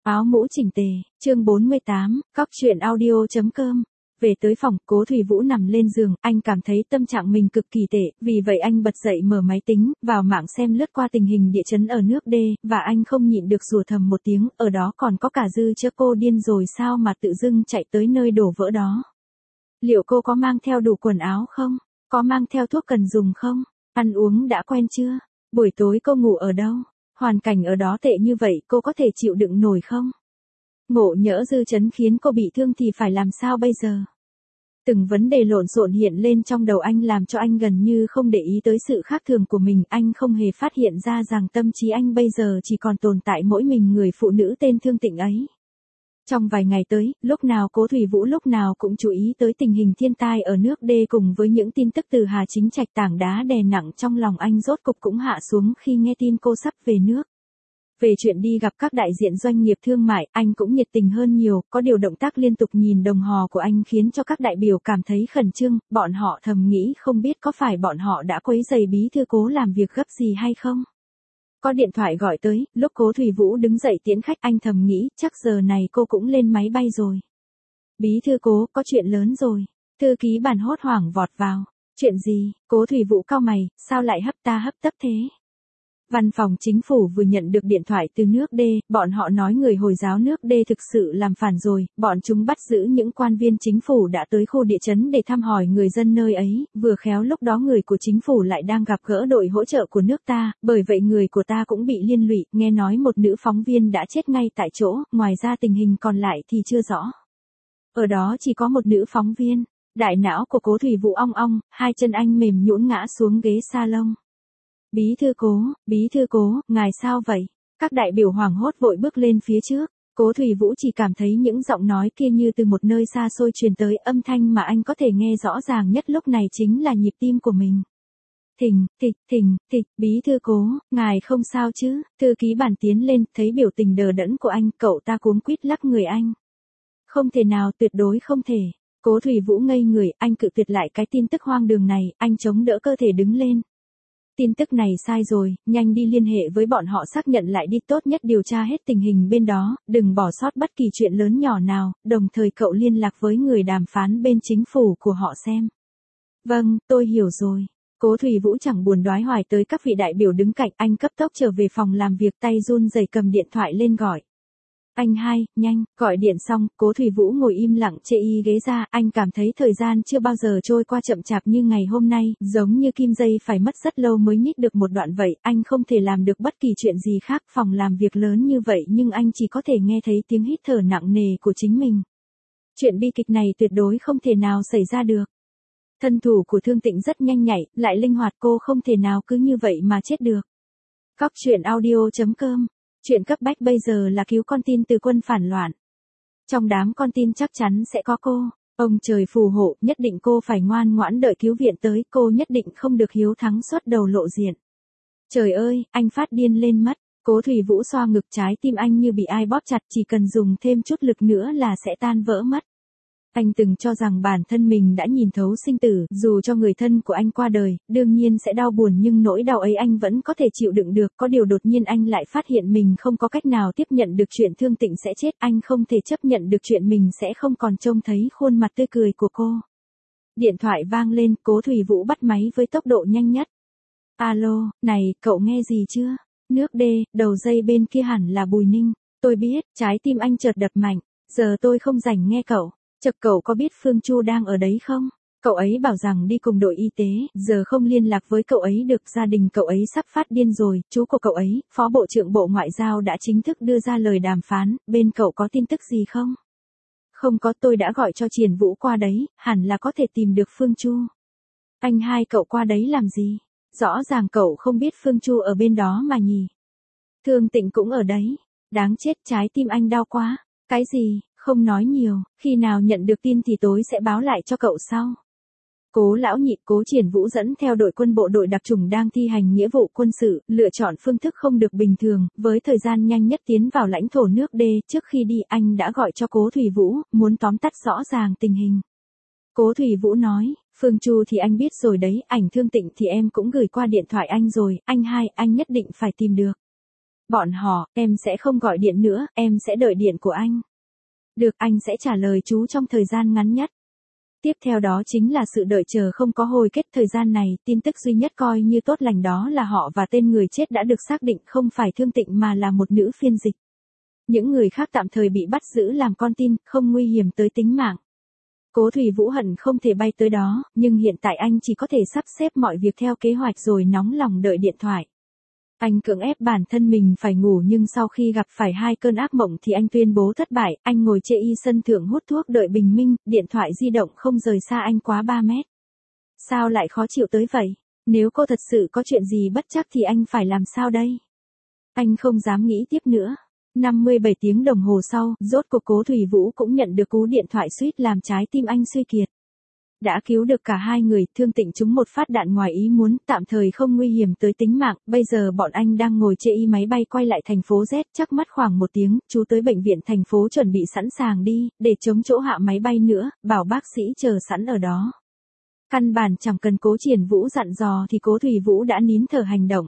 Áo mũ chỉnh tề, chương 48, cóc truyện audio.com. Về tới phòng, Cố Thủy Vũ nằm lên giường, anh cảm thấy tâm trạng mình cực kỳ tệ, vì vậy anh bật dậy mở máy tính, vào mạng xem lướt qua tình hình địa chấn ở nước D, và anh không nhịn được rủa thầm một tiếng, ở đó còn có cả Dư Chơ, cô điên rồi sao mà tự dưng chạy tới nơi đổ vỡ đó. Liệu cô có mang theo đủ quần áo không? Có mang theo thuốc cần dùng không? Ăn uống đã quen chưa? Buổi tối cô ngủ ở đâu? Hoàn cảnh ở đó tệ như vậy cô có thể chịu đựng nổi không? Ngộ nhỡ dư chấn khiến cô bị thương thì phải làm sao bây giờ? Từng vấn đề lộn xộn hiện lên trong đầu anh làm cho anh gần như không để ý tới sự khác thường của mình. Anh không hề phát hiện ra rằng tâm trí anh bây giờ chỉ còn tồn tại mỗi mình người phụ nữ tên Thương Tịnh ấy. Trong vài ngày tới, lúc nào Cố Thủy Vũ lúc nào cũng chú ý tới tình hình thiên tai ở nước D cùng với những tin tức từ Hà Chính Trạch. Tảng đá đè nặng trong lòng anh rốt cục cũng hạ xuống khi nghe tin cô sắp về nước. Về chuyện đi gặp các đại diện doanh nghiệp thương mại, anh cũng nhiệt tình hơn nhiều, có điều động tác liên tục nhìn đồng hồ của anh khiến cho các đại biểu cảm thấy khẩn trương, bọn họ thầm nghĩ không biết có phải bọn họ đã quấy rầy bí thư Cố làm việc gấp gì hay không. Có điện thoại gọi tới, lúc Cố Thủy Vũ đứng dậy tiễn khách anh thầm nghĩ chắc giờ này cô cũng lên máy bay rồi. Bí thư Cố, có chuyện lớn rồi. Thư ký Bản hốt hoảng vọt vào. Chuyện gì? Cố Thủy Vũ cau mày, sao lại hấp tấp thế? Văn phòng chính phủ vừa nhận được điện thoại từ nước D, bọn họ nói người Hồi giáo nước D thực sự làm phản rồi, bọn chúng bắt giữ những quan viên chính phủ đã tới khu địa chấn để thăm hỏi người dân nơi ấy, vừa khéo lúc đó người của chính phủ lại đang gặp gỡ đội hỗ trợ của nước ta, bởi vậy người của ta cũng bị liên lụy, nghe nói một nữ phóng viên đã chết ngay tại chỗ, ngoài ra tình hình còn lại thì chưa rõ. Ở đó chỉ có một nữ phóng viên, đại não của Cố Thủy Vũ ong ong, hai chân anh mềm nhũn ngã xuống ghế salon. Bí thư Cố, ngài sao vậy? Các đại biểu hoảng hốt vội bước lên phía trước. Cố Thủy Vũ chỉ cảm thấy những giọng nói kia như từ một nơi xa xôi truyền tới, âm thanh mà anh có thể nghe rõ ràng nhất lúc này chính là nhịp tim của mình. Thịch, bí thư Cố, ngài không sao chứ? Thư ký Bản tiến lên, thấy biểu tình đờ đẫn của anh, cậu ta cuống quýt lắc người anh. Không thể nào, tuyệt đối không thể. Cố Thủy Vũ ngây người, anh cự tuyệt lại cái tin tức hoang đường này, anh chống đỡ cơ thể đứng lên. Tin tức này sai rồi, nhanh đi liên hệ với bọn họ xác nhận lại đi, tốt nhất điều tra hết tình hình bên đó, đừng bỏ sót bất kỳ chuyện lớn nhỏ nào, đồng thời cậu liên lạc với người đàm phán bên chính phủ của họ xem. Vâng, tôi hiểu rồi. Cố Thủy Vũ chẳng buồn đoái hoài tới các vị đại biểu đứng cạnh, anh cấp tốc trở về phòng làm việc, tay run rẩy cầm điện thoại lên gọi. Anh hai, nhanh, gọi điện xong, Cố Thủy Vũ ngồi im lặng chê y ghế ra, anh cảm thấy thời gian chưa bao giờ trôi qua chậm chạp như ngày hôm nay, giống như kim dây phải mất rất lâu mới nhích được một đoạn vậy, anh không thể làm được bất kỳ chuyện gì khác, phòng làm việc lớn như vậy nhưng anh chỉ có thể nghe thấy tiếng hít thở nặng nề của chính mình. Chuyện bi kịch này tuyệt đối không thể nào xảy ra được. Thân thủ của Thương Tịnh rất nhanh nhạy, lại linh hoạt, cô không thể nào cứ như vậy mà chết được. Cóc truyện audio.com. Chuyện cấp bách bây giờ là cứu con tin từ quân phản loạn. Trong đám con tin chắc chắn sẽ có cô. Ông trời phù hộ, nhất định cô phải ngoan ngoãn đợi cứu viện tới, cô nhất định không được hiếu thắng xuất đầu lộ diện. Trời ơi, anh phát điên lên mất. Cố Thủy Vũ xoa ngực, trái tim anh như bị ai bóp chặt, chỉ cần dùng thêm chút lực nữa là sẽ tan vỡ mất. Anh từng cho rằng bản thân mình đã nhìn thấu sinh tử, dù cho người thân của anh qua đời, đương nhiên sẽ đau buồn nhưng nỗi đau ấy anh vẫn có thể chịu đựng được. Có điều đột nhiên anh lại phát hiện mình không có cách nào tiếp nhận được chuyện Thương Tịnh sẽ chết, anh không thể chấp nhận được chuyện mình sẽ không còn trông thấy khuôn mặt tươi cười của cô. Điện thoại vang lên, Cố Thủy Vũ bắt máy với tốc độ nhanh nhất. Alo, này, cậu nghe gì chưa? Nước D, đầu dây bên kia hẳn là Bùi Ninh. Tôi biết, trái tim anh chợt đập mạnh, giờ tôi không rảnh nghe cậu. Chật, cậu có biết Phương Chu đang ở đấy không? Cậu ấy bảo rằng đi cùng đội y tế, giờ không liên lạc với cậu ấy được, gia đình cậu ấy sắp phát điên rồi, chú của cậu ấy, Phó Bộ trưởng Bộ Ngoại giao đã chính thức đưa ra lời đàm phán, bên cậu có tin tức gì không? Không có, tôi đã gọi cho Triển Vũ qua đấy, hẳn là có thể tìm được Phương Chu. Anh hai, cậu qua đấy làm gì? Rõ ràng cậu không biết Phương Chu ở bên đó mà nhỉ? Thương Tịnh cũng ở đấy. Đáng chết, trái tim anh đau quá. Cái gì? Không nói nhiều, khi nào nhận được tin thì tối sẽ báo lại cho cậu sau. Cố lão nhị, Cố Triển Vũ dẫn theo đội quân bộ đội đặc chủng đang thi hành nghĩa vụ quân sự, lựa chọn phương thức không được bình thường, với thời gian nhanh nhất tiến vào lãnh thổ nước D. Trước khi đi anh đã gọi cho Cố Thủy Vũ, muốn tóm tắt rõ ràng tình hình. Cố Thủy Vũ nói, Phương Chu thì anh biết rồi đấy, ảnh Thương Tịnh thì em cũng gửi qua điện thoại anh rồi, anh hai, anh nhất định phải tìm được. Bọn họ, em sẽ không gọi điện nữa, em sẽ đợi điện của anh. Được, anh sẽ trả lời chú trong thời gian ngắn nhất. Tiếp theo đó chính là sự đợi chờ không có hồi kết. Thời gian này, tin tức duy nhất coi như tốt lành đó là họ và tên người chết đã được xác định không phải Thương Tịnh mà là một nữ phiên dịch. Những người khác tạm thời bị bắt giữ làm con tin, không nguy hiểm tới tính mạng. Cố Thủy Vũ hận không thể bay tới đó, nhưng hiện tại anh chỉ có thể sắp xếp mọi việc theo kế hoạch rồi nóng lòng đợi điện thoại. Anh cưỡng ép bản thân mình phải ngủ nhưng sau khi gặp phải 2 cơn ác mộng thì anh tuyên bố thất bại. Anh ngồi chê y sân thượng hút thuốc đợi bình minh, điện thoại di động không rời xa anh quá 3 mét. Sao lại khó chịu tới vậy? Nếu cô thật sự có chuyện gì bất trắc thì anh phải làm sao đây? Anh không dám nghĩ tiếp nữa. 57 tiếng đồng hồ sau, rốt cuộc Cố Thủy Vũ cũng nhận được cú điện thoại suýt làm trái tim anh suy kiệt. Đã cứu được cả 2 người, Thương Tịnh trúng một phát đạn ngoài ý muốn, tạm thời không nguy hiểm tới tính mạng. Bây giờ bọn anh đang ngồi chê y máy bay quay lại thành phố Z, chắc mất khoảng 1 tiếng, chú tới bệnh viện thành phố chuẩn bị sẵn sàng đi, để chống chỗ hạ máy bay nữa, bảo bác sĩ chờ sẵn ở đó. Căn bản chẳng cần Cố Triển Vũ dặn dò thì Cố Thủy Vũ đã nín thở hành động.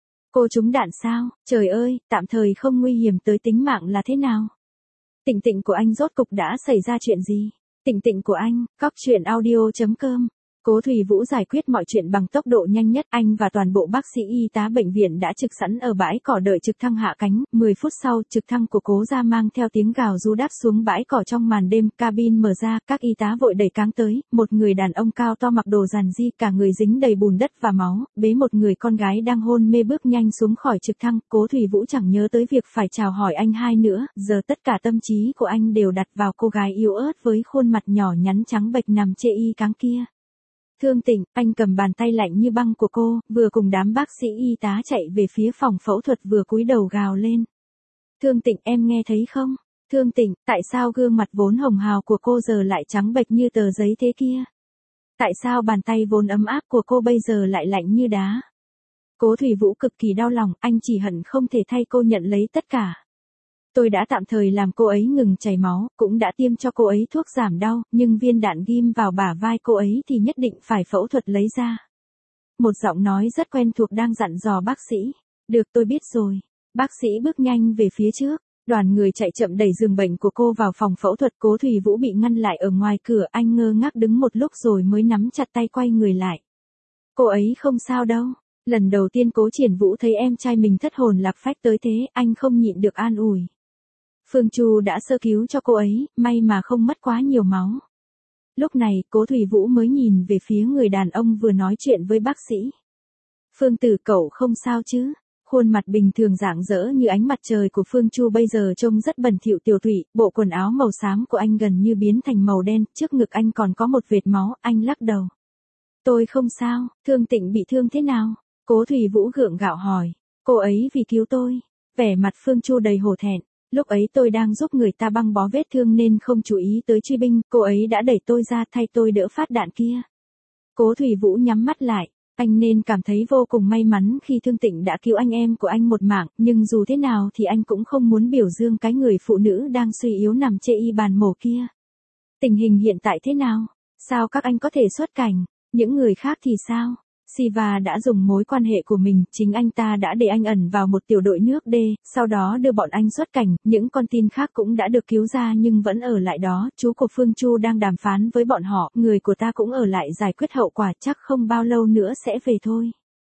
Cô trúng đạn sao? Trời ơi, tạm thời không nguy hiểm tới tính mạng là thế nào? Tịnh Tịnh của anh rốt cục đã xảy ra chuyện gì? Tịnh Tịnh của anh, coctruyện.audio.com. Cố Thủy Vũ giải quyết mọi chuyện bằng tốc độ nhanh nhất. Anh và toàn bộ bác sĩ y tá bệnh viện đã trực sẵn ở bãi cỏ đợi trực thăng hạ cánh. 10 phút sau, trực thăng của Cố gia mang theo tiếng gào ru đáp xuống bãi cỏ trong màn đêm. Cabin mở ra, các y tá vội đẩy cáng tới. Một người đàn ông cao to mặc đồ giản di, cả người dính đầy bùn đất và máu, bế một người con gái đang hôn mê bước nhanh xuống khỏi trực thăng. Cố Thủy Vũ chẳng nhớ tới việc phải chào hỏi anh hai nữa, giờ tất cả tâm trí của anh đều đặt vào cô gái yếu ớt với khuôn mặt nhỏ nhắn trắng bệch nằm chê y cáng kia. Thương Tịnh, anh cầm bàn tay lạnh như băng của cô, vừa cùng đám bác sĩ y tá chạy về phía phòng phẫu thuật vừa cúi đầu gào lên. Thương Tịnh, em nghe thấy không? Thương Tịnh, tại sao gương mặt vốn hồng hào của cô giờ lại trắng bệch như tờ giấy thế kia? Tại sao bàn tay vốn ấm áp của cô bây giờ lại lạnh như đá? Cố Thủy Vũ cực kỳ đau lòng, anh chỉ hận không thể thay cô nhận lấy tất cả. Tôi đã tạm thời làm cô ấy ngừng chảy máu, cũng đã tiêm cho cô ấy thuốc giảm đau, nhưng viên đạn ghim vào bả vai cô ấy thì nhất định phải phẫu thuật lấy ra. Một giọng nói rất quen thuộc đang dặn dò bác sĩ. Được, tôi biết rồi. Bác sĩ bước nhanh về phía trước. Đoàn người chạy chậm đẩy giường bệnh của cô vào phòng phẫu thuật. Cố Thủy Vũ bị ngăn lại ở ngoài cửa, anh ngơ ngác đứng một lúc rồi mới nắm chặt tay quay người lại. Cô ấy không sao đâu. Lần đầu tiên Cố Triển Vũ thấy em trai mình thất hồn lạc phách tới thế, anh không nhịn được an ủi. Phương Chu đã sơ cứu cho cô ấy, may mà không mất quá nhiều máu. Lúc này, Cố Thủy Vũ mới nhìn về phía người đàn ông vừa nói chuyện với bác sĩ. Phương Tử, cậu không sao chứ? Khuôn mặt bình thường rạng rỡ như ánh mặt trời của Phương Chu bây giờ trông rất bẩn thỉu tiểu thụy, bộ quần áo màu xám của anh gần như biến thành màu đen, trước ngực anh còn có một vệt máu, anh lắc đầu. Tôi không sao, Thương Tịnh bị thương thế nào? Cố Thủy Vũ gượng gạo hỏi. Cô ấy vì cứu tôi. Vẻ mặt Phương Chu đầy hổ thẹn. Lúc ấy tôi đang giúp người ta băng bó vết thương nên không chú ý tới truy binh, cô ấy đã đẩy tôi ra thay tôi đỡ phát đạn kia. Cố Thủy Vũ nhắm mắt lại, anh nên cảm thấy vô cùng may mắn khi Thương Tịnh đã cứu anh em của anh một mạng, nhưng dù thế nào thì anh cũng không muốn biểu dương cái người phụ nữ đang suy yếu nằm chê y bàn mổ kia. Tình hình hiện tại thế nào? Sao các anh có thể xuất cảnh? Những người khác thì sao? Siva đã dùng mối quan hệ của mình, chính anh ta đã để anh ẩn vào một tiểu đội nước D, sau đó đưa bọn anh xuất cảnh, những con tin khác cũng đã được cứu ra nhưng vẫn ở lại đó, chú của Phương Chu đang đàm phán với bọn họ, người của ta cũng ở lại giải quyết hậu quả, chắc không bao lâu nữa sẽ về thôi.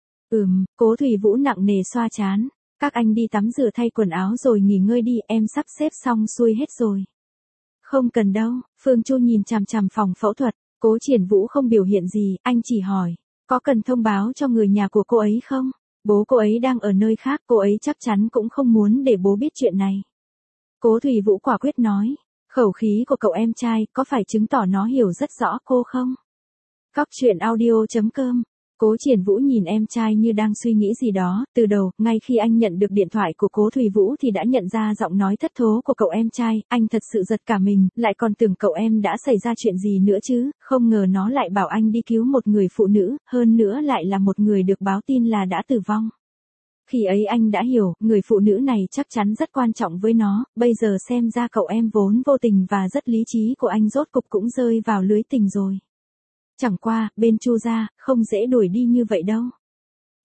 Cố Thủy Vũ nặng nề xoa trán, các anh đi tắm rửa thay quần áo rồi nghỉ ngơi đi, em sắp xếp xong xuôi hết rồi. Không cần đâu, Phương Chu nhìn chằm chằm phòng phẫu thuật, Cố Triển Vũ không biểu hiện gì, anh chỉ hỏi. Có cần thông báo cho người nhà của cô ấy không? Bố cô ấy đang ở nơi khác, cô ấy chắc chắn cũng không muốn để bố biết chuyện này. Cố Thủy Vũ quả quyết nói, khẩu khí của cậu em trai có phải chứng tỏ nó hiểu rất rõ cô không? Coctruyện.audio.com. Cố Triển Vũ nhìn em trai như đang suy nghĩ gì đó, từ đầu, ngay khi anh nhận được điện thoại của Cố Thủy Vũ thì đã nhận ra giọng nói thất thố của cậu em trai, anh thật sự giật cả mình, lại còn tưởng cậu em đã xảy ra chuyện gì nữa chứ, không ngờ nó lại bảo anh đi cứu một người phụ nữ, hơn nữa lại là một người được báo tin là đã tử vong. Khi ấy anh đã hiểu, người phụ nữ này chắc chắn rất quan trọng với nó, bây giờ xem ra cậu em vốn vô tình và rất lý trí của anh rốt cục cũng rơi vào lưới tình rồi. Chẳng qua, bên Chu gia, không dễ đuổi đi như vậy đâu.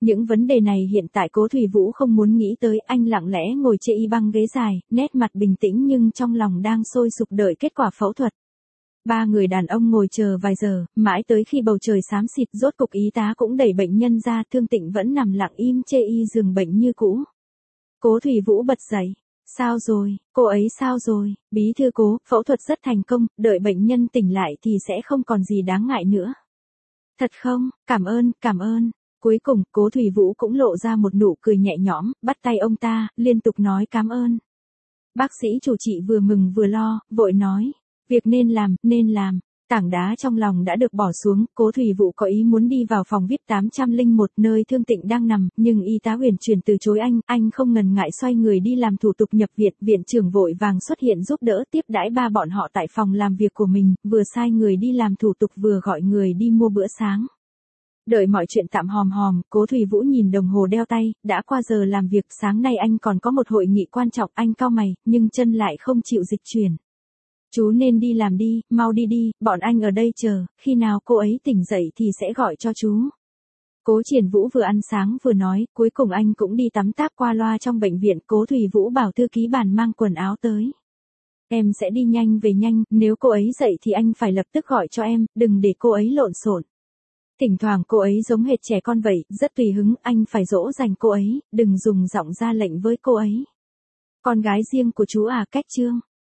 Những vấn đề này hiện tại Cố Thủy Vũ không muốn nghĩ tới, anh lặng lẽ ngồi chê y băng ghế dài, nét mặt bình tĩnh nhưng trong lòng đang sôi sục đợi kết quả phẫu thuật. Ba người đàn ông ngồi chờ vài giờ, mãi tới khi bầu trời xám xịt rốt cục y tá cũng đẩy bệnh nhân ra, Thương Tịnh vẫn nằm lặng im chê y giường bệnh như cũ. Cố Thủy Vũ bật dậy. Sao rồi, cô ấy sao rồi, bí thư Cố, phẫu thuật rất thành công, đợi bệnh nhân tỉnh lại thì sẽ không còn gì đáng ngại nữa. Thật không, cảm ơn. Cuối cùng, Cố Thủy Vũ cũng lộ ra một nụ cười nhẹ nhõm, bắt tay ông ta, liên tục nói cảm ơn. Bác sĩ chủ trị vừa mừng vừa lo, vội nói, việc nên làm. Tảng đá trong lòng đã được bỏ xuống, Cố Thủy Vũ có ý muốn đi vào phòng VIP 801 nơi Thương Tịnh đang nằm, nhưng y tá Huyền Truyền từ chối anh không ngần ngại xoay người đi làm thủ tục nhập viện, viện trưởng vội vàng xuất hiện giúp đỡ tiếp đãi ba bọn họ tại phòng làm việc của mình, vừa sai người đi làm thủ tục vừa gọi người đi mua bữa sáng. Đợi mọi chuyện tạm hòm, Cố Thủy Vũ nhìn đồng hồ đeo tay, đã qua giờ làm việc, sáng nay anh còn có một hội nghị quan trọng, anh cau mày, nhưng chân lại không chịu dịch chuyển. Chú nên đi làm đi, mau đi, bọn anh ở đây chờ, khi nào cô ấy tỉnh dậy thì sẽ gọi cho chú. Cố Triển Vũ vừa ăn sáng vừa nói, cuối cùng anh cũng đi tắm táp qua loa trong bệnh viện, Cố Thủy Vũ bảo thư ký bàn mang quần áo tới. Em sẽ đi nhanh về nhanh, nếu cô ấy dậy thì anh phải lập tức gọi cho em, đừng để cô ấy lộn xộn. Thỉnh thoảng cô ấy giống hệt trẻ con vậy, rất tùy hứng, anh phải dỗ dành cô ấy, đừng dùng giọng ra lệnh với cô ấy. Con gái riêng của chú à, Cách Trương.